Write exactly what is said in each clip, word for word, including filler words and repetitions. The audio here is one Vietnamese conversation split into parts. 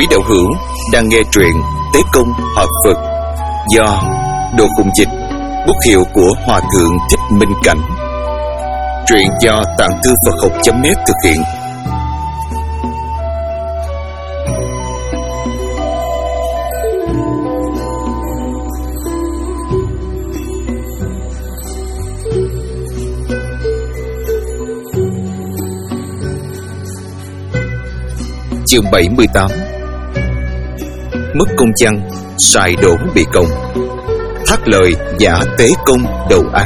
Quý đạo hữu đang nghe truyện Tế Công Hợp Phật do Đồ Cùng Dịch, bút hiệu của Hòa Thượng Thích Minh Cảnh. Truyện do Tạng Thư Phật Học chấm net thực hiện. Chương bảy mươi tám. Mất công chăng, xài đổ bị công. Thác lời giả tế công đầu án.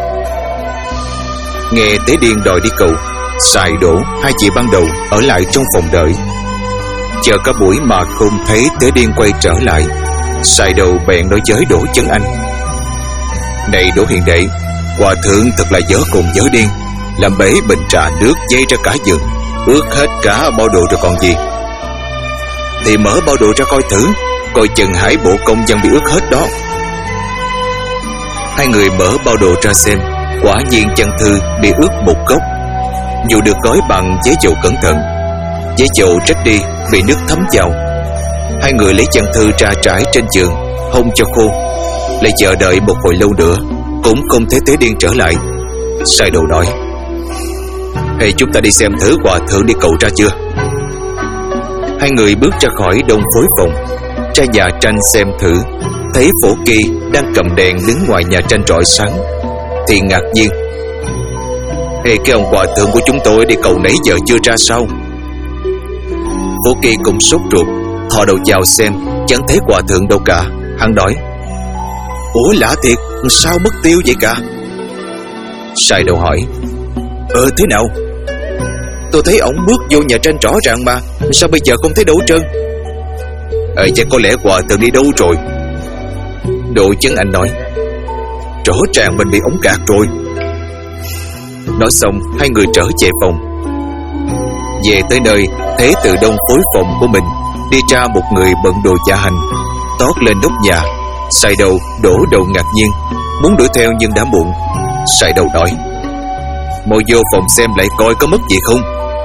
Nghe Tế Điên đòi đi cầu, xài đổ hai chị ban đầu ở lại trong phòng đợi. Chờ cả buổi mà không thấy Tế Điên quay trở lại, xài đầu bèn nói với Đỗ Chấn Anh: "Này Đỗ hiền đệ, hòa thượng thật là dở cùng dở điên, làm bể bình trà nước dây ra cả giường, ướt hết cả bao đồ rồi còn gì. Thì mở bao đồ ra coi thử, coi chừng hải bộ công dân bị ướt hết đó." Hai người mở bao đồ ra xem, quả nhiên chăn thư bị ướt một góc. Dù được gói bằng giấy dầu cẩn thận, giấy dầu rách đi bị nước thấm vào. Hai người lấy chăn thư ra trải trên giường, hong cho khô. Lại chờ đợi một hồi lâu nữa, cũng không thấy Tế Điên trở lại. Sai đầu nói: "Hay chúng ta đi xem thử hòa thượng đi cầu ra chưa?" Hai người bước ra khỏi đông phối phòng, ra nhà tranh xem thử. Thấy Phổ Kỳ đang cầm đèn đứng ngoài nhà tranh rọi sáng, thì ngạc nhiên: "Ê, cái ông hòa thượng của chúng tôi đi cầu nãy giờ chưa ra sao?" Phổ Kỳ cũng sốt ruột, thò đầu vào xem, chẳng thấy hòa thượng đâu cả. Hắn nói: "Ủa lạ thiệt, sao mất tiêu vậy cả?" Sai đầu hỏi: "Ờ thế nào? Tôi thấy ổng bước vô nhà tranh rõ ràng mà, sao bây giờ không thấy đâu trơn?" "Ờ chắc có lẽ hòa thượng đi đâu rồi." Đỗ Chấn Anh nói: "Rõ ràng mình bị ổng gạt rồi." Nói xong, hai người trở về phòng. Về tới nơi, thấy từ đông phối phòng của mình đi ra một người bận đồ dạ hành, tót lên nóc nhà. Sai đầu đổ đầu ngạc nhiên, muốn đuổi theo nhưng đã muộn. Sai đầu nói: "Mau vô phòng xem lại coi có mất gì không."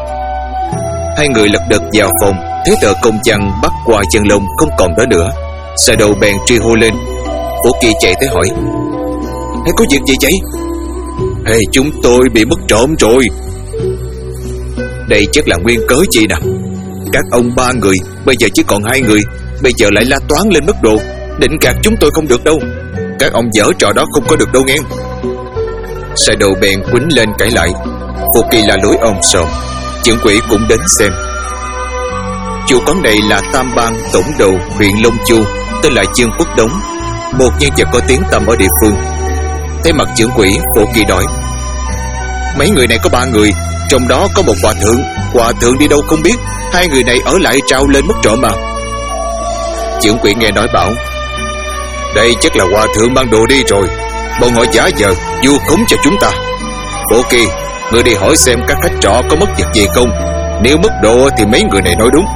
Hai người lật đật vào phòng, thấy tờ công văn bắt qua chân lông không còn đó nữa. Sai đầu bèn truy hô lên. Phổ Kỳ chạy tới hỏi: "Hay có việc gì vậy?" "Hey, chúng tôi bị mất trộm rồi." "Đây chắc là nguyên cớ chi nè. Các ông ba người, bây giờ chỉ còn hai người, bây giờ lại la toán lên mất đồ, định gạt chúng tôi không được đâu. Các ông dở trò đó không có được đâu nghe." Sai đầu bèn quýnh lên cãi lại. Phổ Kỳ là lối om sòm. Trưởng quỹ cũng đến xem. Chủ quán này là Tam Bang tổng đầu huyện Long Chu, tên là Dương Quốc Đống, một nhân vật có tiếng tăm ở địa phương. Thấy mặt trưởng quỹ, Phổ Kỳ nói: "Mấy người này có ba người, trong đó có một hòa thượng. Hòa thượng đi đâu không biết, hai người này ở lại trao lên mất trộm mà." Trưởng quỹ nghe nói bảo: "Đây chắc là hòa thượng mang đồ đi rồi, bọn họ giả vờ vu khống cho chúng ta. Phổ Kỳ, người đi hỏi xem các khách trọ có mất vật gì không. Nếu mất đồ thì mấy người này nói đúng."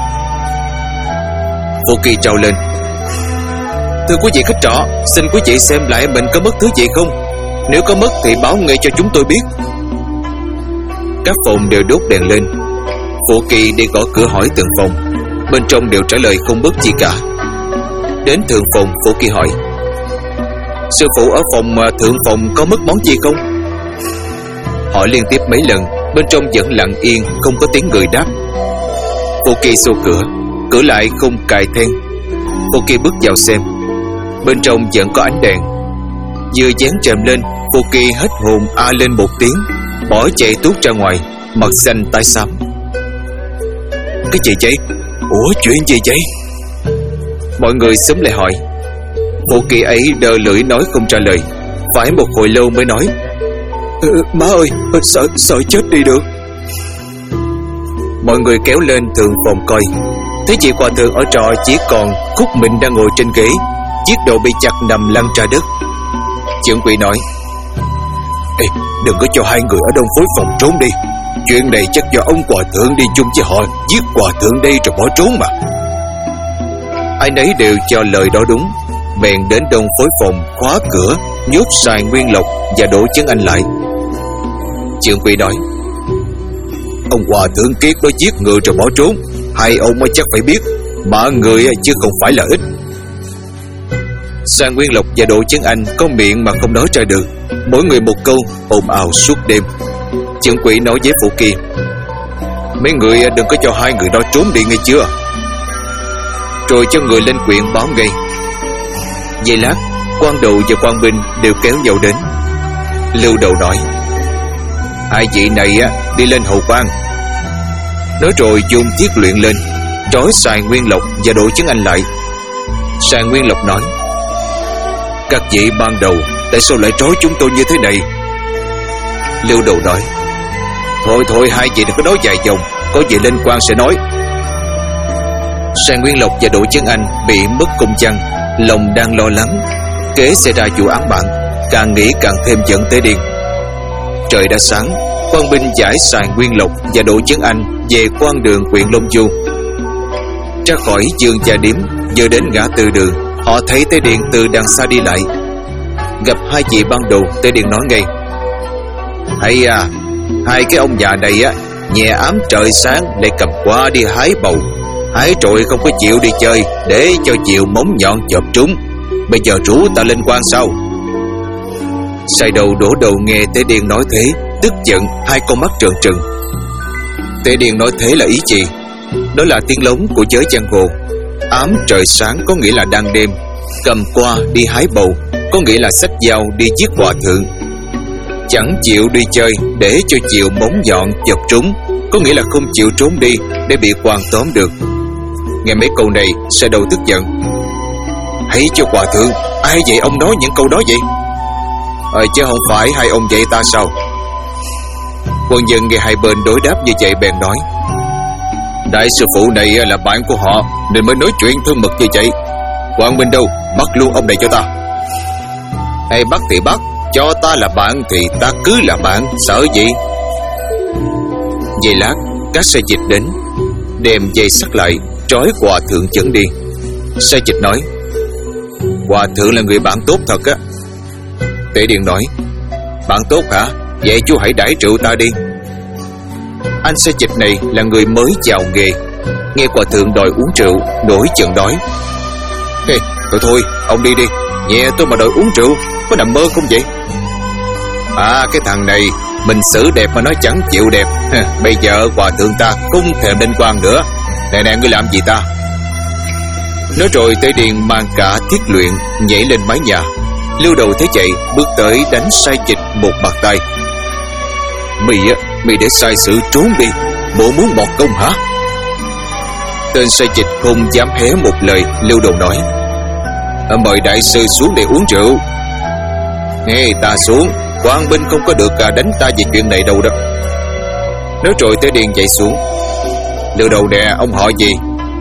Phổ Kỳ trao lên: "Thưa quý vị khách trọ, xin quý vị xem lại mình có mất thứ gì không. Nếu có mất thì báo ngay cho chúng tôi biết." Các phòng đều đốt đèn lên. Phổ Kỳ đi gõ cửa hỏi từng phòng, bên trong đều trả lời không mất gì cả. Đến thượng phòng, Phổ Kỳ hỏi: "Sư phụ ở phòng thượng phòng có mất món gì không?" Hỏi liên tiếp mấy lần, bên trong vẫn lặng yên, không có tiếng người đáp. Phổ Kỳ xô cửa, cửa lại không cài then. Phổ Kỳ bước vào xem, bên trong vẫn có ánh đèn. Vừa dán rèm lên, Phổ Kỳ hết hồn a lên một tiếng, bỏ chạy tuốt ra ngoài, mặt xanh tái xám. "Cái gì vậy? Ủa chuyện gì vậy?" Mọi người xúm lại hỏi. Phổ Kỳ ấy đờ lưỡi nói không trả lời. Phải một hồi lâu mới nói: ừ, "Má ơi, sợ sợ chết đi được." Mọi người kéo lên thượng phòng coi, thấy chị hòa thượng ở trọ chỉ còn Khúc Mịnh đang ngồi trên ghế, chiếc đầu bị chặt nằm lăn ra đất. Trưởng quỹ nói: "Ê, đừng có cho hai người ở đông phối phòng trốn đi. Chuyện này chắc do ông hòa thượng đi chung với họ giết hòa thượng đây rồi bỏ trốn mà." Ai nấy đều cho lời đó đúng, bèn đến đông phối phòng khóa cửa, nhốt Sài Nguyên Lộc và Đỗ Chấn Anh lại. Trưởng quỹ nói: "Ông hòa thượng kiết đó giết người rồi bỏ trốn, hai ông mới chắc phải biết. Mạng người chứ không phải là ít. Sang Nguyên Lộc và Đỗ Chấn Anh có miệng mà không nói ra được, mỗi người một câu, ồn ào suốt đêm. Trưởng quỹ nói với Phổ Kỳ: mấy người đừng có cho hai người đó trốn đi nghe chưa. Rồi cho người lên quyện báo ngay. Giây lát, quan đầu và quan binh đều kéo nhau đến. Lưu Đầu nói: hai vị này đi lên hầu quan. Nói rồi dùng thiết luyện lên, trói Sài Nguyên Lộc và Đỗ Chấn Anh lại. Sài Nguyên Lộc nói: các vị ban đầu tại sao lại trói chúng tôi như thế này? Lưu Đầu nói: thôi thôi, hai vị đừng có nói dài dòng, có gì lên quan sẽ nói. Sài Nguyên Lộc và Đỗ Chấn Anh bị mất công chăng, lòng đang lo lắng kế xảy ra vụ án mạng, càng nghĩ càng thêm giận tới điên. Trời đã sáng, quan binh giải Sài Nguyên Lộc và Đỗ Chấn Anh về quan đường huyện Long Du. Ra khỏi Dương Gia Điếm, vừa đến ngã tư đường, họ thấy Tế Điền từ đằng xa đi lại. Gặp hai chị ban đầu, Tế Điền nói ngay: hay à, hai cái ông già này á, nhẹ ám trời sáng lại cầm qua đi hái bầu, hái trội không có chịu đi chơi, để cho chịu móng nhọn chộp trúng. Bây giờ rủ ta lên quan sao? Sai Đầu Đổ Đầu nghe Tế Điền nói thế, tức giận, hai con mắt trợn trừng. Tế Điền nói thế là ý gì? Đó là tiếng lóng của giới giang hồ. Ám trời sáng có nghĩa là đang đêm, cầm qua đi hái bầu có nghĩa là xách dao đi giết hòa thượng. Chẳng chịu đi chơi để cho chịu móng nhọn chọc trúng có nghĩa là không chịu trốn đi để bị quan tóm được. Nghe mấy câu này, Sai Đầu tức giận: hãy cho hòa thượng, ai vậy ông nói những câu đó vậy? Ờ, chứ không phải hai ông dạy ta sao? Quân dân nghe hai bên đối đáp như vậy bèn nói: đại sư phụ này là bạn của họ nên mới nói chuyện thân mật như vậy. Quan binh đâu, bắt luôn ông này cho ta. Hay bắt thì bắt, cho ta là bạn thì ta cứ là bạn, sợ gì? Giây lát, các xe dịch đến, đem dây sắt lại, trói hòa thượng dẫn đi. Xe dịch nói: hòa thượng là người bạn tốt thật á. Tế Điền nói: bạn tốt hả? Vậy chú hãy đãi rượu ta đi. Anh xe dịch này là người mới vào nghề, nghe hòa thượng đòi uống rượu, nổi giận đói. Hey, thôi thôi, ông đi đi, nhẹ tôi mà đòi uống rượu, có nằm mơ không vậy? À, cái thằng này mình xử đẹp mà nó chẳng chịu đẹp. Bây giờ hòa thượng ta không thèm lên quan nữa. Nè nè, ngươi làm gì ta? Nói rồi Tế Điền mang cả thiết luyện nhảy lên mái nhà. Lưu Đầu thấy vậy, bước tới đánh Sai Dịch một bàn tay. Mày á, mày để sai sự trốn đi, bộ muốn mọt công hả? Tên Sai Dịch không dám hé một lời. Lưu Đầu nói: mời đại sư xuống để uống rượu. Nghe ta xuống, quan binh không có được đánh ta về chuyện này đâu đó. Nói rồi Tế Điền chạy xuống. Lưu Đầu nè, ông họ gì?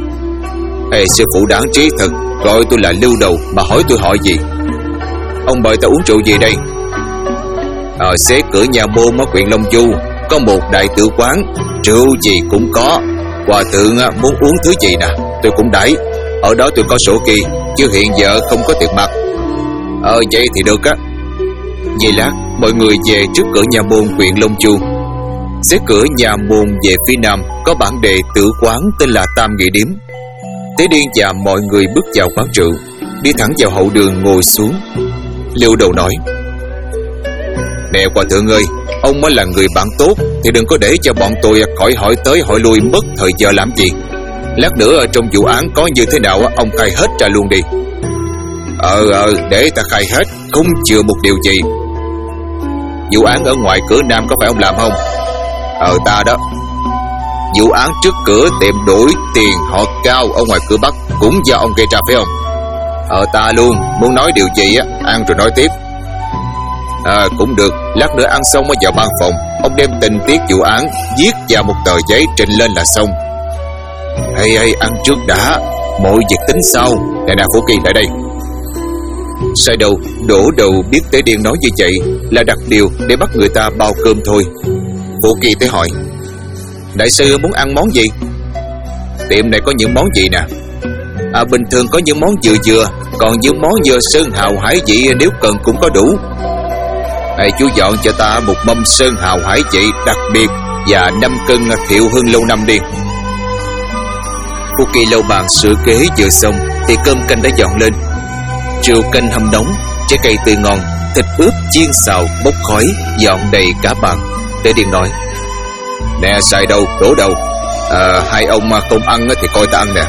Ê, sư phụ đáng trí thật, gọi tôi là Lưu Đầu mà hỏi tôi họ gì? Ông mời ta uống rượu gì đây? Ở xế cửa nhà môn ở huyện Long Du có một đại tử quán, rượu gì cũng có. Hòa thượng muốn uống thứ gì nè, tôi cũng đãi. Ở đó tôi có sổ ghi, chứ hiện giờ không có tiền mặt. Ờ vậy thì được á. Giây lát, mọi người về trước cửa nhà môn huyện Long Du. Xế cửa nhà môn về phía nam có bản đề tử quán tên là Tam Nghị Điếm. Tế Điền và mọi người bước vào quán rượu, đi thẳng vào hậu đường ngồi xuống. Lưu Đầu nói: nè hòa thượng ơi, ông mới là người bạn tốt thì đừng có để cho bọn tôi khỏi hỏi tới hỏi lui mất thời giờ làm gì. Lát nữa trong vụ án có như thế nào ông khai hết ra luôn đi. Ờ ờ để ta khai hết, không chừa một điều gì. Vụ án ở ngoài cửa nam có phải ông làm không? Ờ ta đó. Vụ án trước cửa tiệm đổi tiền họ Cao ở ngoài cửa bắc cũng do ông gây ra phải không? Ờ ta luôn. Muốn nói điều gì á, ăn rồi nói tiếp. À cũng được, lát nữa ăn xong mới vào ban phòng, ông đem tình tiết vụ án viết vào một tờ giấy trình lên là xong. Hay hay, ăn trước đã, mọi việc tính sau. Nè nè Phổ Kỳ lại đây. Sai Đầu Đổ Đầu biết Tế Điền nói như vậy là đặt điều để bắt người ta bao cơm thôi. Phổ Kỳ tới hỏi: đại sư muốn ăn món gì? Tiệm này có những món gì nè? À bình thường có những món vừa vừa, còn những món vừa sơn hào hải vị nếu cần cũng có đủ. À, chú dọn cho ta một mâm sơn hào hải vị đặc biệt và năm cân thiệu hương lâu năm đi. Một kỳ lâu bàn sửa kế vừa xong thì cơm canh đã dọn lên. Rượu canh hâm nóng, trái cây tươi ngon, thịt ướp chiên xào bốc khói dọn đầy cả bàn. Tế Điền nói: "Nè, xài đâu, đổ đâu? À, hai ông mà không ăn thì coi ta ăn nè."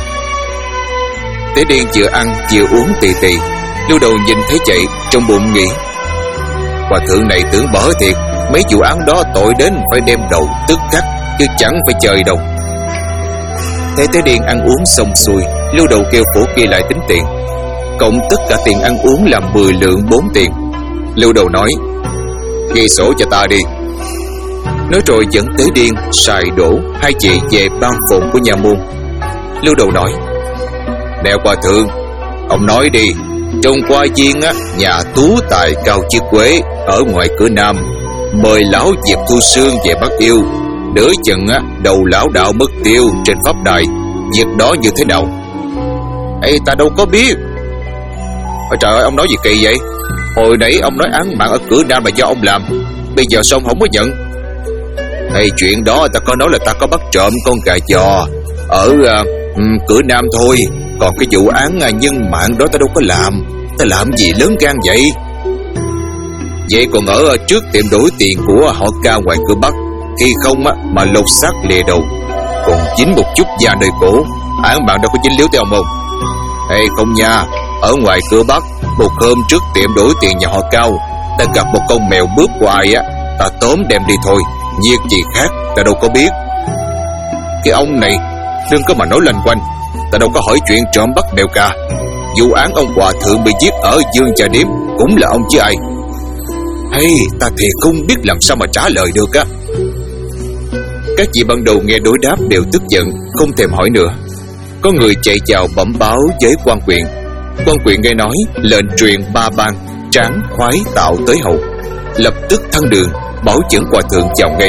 Tế Điền vừa ăn vừa uống tì tì. Lưu Đầu nhìn thấy vậy, trong bụng nghĩ: "Hòa thượng này tưởng bở thiệt, mấy vụ án đó tội đến phải đem đầu tức khắc, chứ chẳng phải chơi đâu." Thế Tế Điền ăn uống xong xuôi, Lưu Đầu kêu phổ kia lại tính tiền. Cộng tất cả tiền ăn uống làm mười lượng bốn tiền. Lưu Đầu nói: "Ghi sổ cho ta đi." Nói rồi dẫn Tế Điền, Sài Đỗ hai chị về ban phụng của nhà môn. Lưu Đầu nói: "Nè hòa thượng, ông nói đi, trong qua viên á, nhà tú tài Cao Chiết Quế ở ngoài cửa nam mời lão Diệp Thu Sương về bắt yêu. Nửa chừng á, đầu lão đạo mất tiêu trên pháp đài. Việc đó như thế nào?" "Ê, ta đâu có biết." "Ôi trời ơi, ông nói gì kỳ vậy? Hồi nãy ông nói án mạng ở cửa nam là do ông làm, bây giờ sao ông không có nhận?" "Ê, chuyện đó ta có nói là ta có bắt trộm con gà giò ở uh, um, cửa nam thôi. Còn cái vụ án uh, nhân mạng đó ta đâu có làm. Ta làm gì lớn gan vậy?" "Vậy còn ở uh, trước tiệm đổi tiền của họ Ca ngoài cửa bắc, khi không á, mà lột xác lìa đầu, còn dính một chút da nơi cổ, án mạng đâu có dính líu tới ông không?" "Ê không nha, ở ngoài cửa bắc, một hôm trước tiệm đổi tiền nhà họ Cao, ta gặp một con mèo bướp hoài á, ta tóm đem đi thôi, việc gì khác ta đâu có biết." "Cái ông này đừng có mà nói lanh quanh, ta đâu có hỏi chuyện trộm bắt mèo cả. Vụ án ông hòa thượng bị giết ở Dương Trà Điếm cũng là ông chứ ai." "Hay, ta thì không biết làm sao mà trả lời được á." Các chị ban đầu nghe đối đáp đều tức giận, không thèm hỏi nữa. Có người chạy chào bẩm báo với quan quyện. Quan quyện nghe nói lệnh truyền ba ban Tráng, Khoái, Tạo tới hậu, lập tức thăng đường bảo dẫn hòa thượng chào ngay.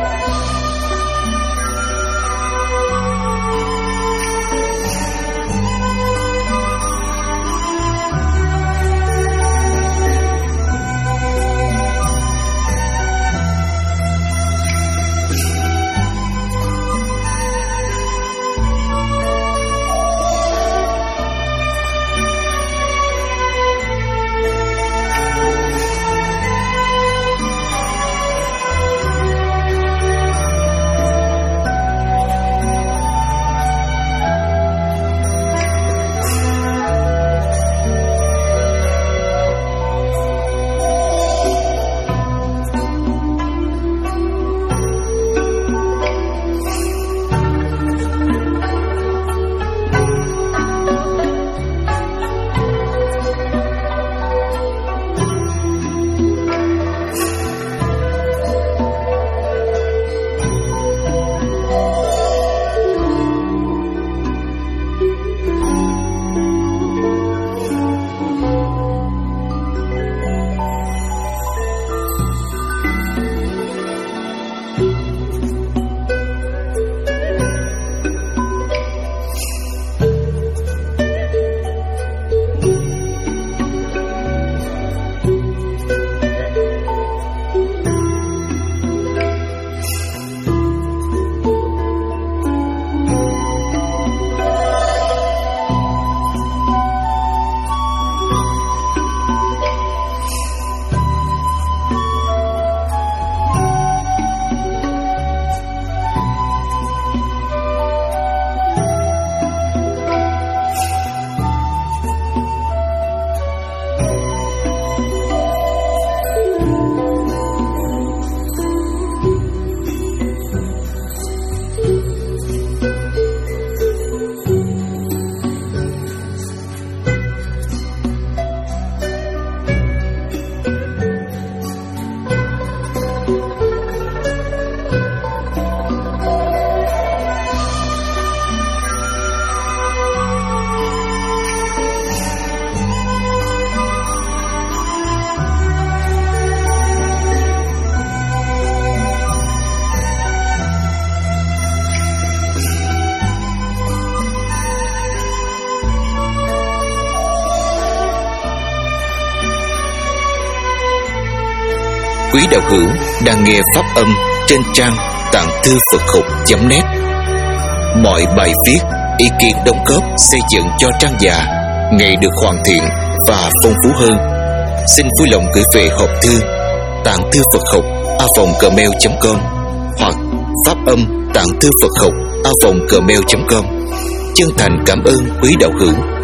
Quý đạo hữu đang nghe pháp âm trên trang tạng thư Phật học chấm net. Mọi bài viết ý kiến đóng góp xây dựng cho trang già ngày được hoàn thiện và phong phú hơn, xin vui lòng gửi về hộp thư tạng thư Phật học a vòng gmail chấm com hoặc pháp âm tạng thư Phật học a vòng gmail chấm com. Chân thành cảm ơn quý đạo hữu.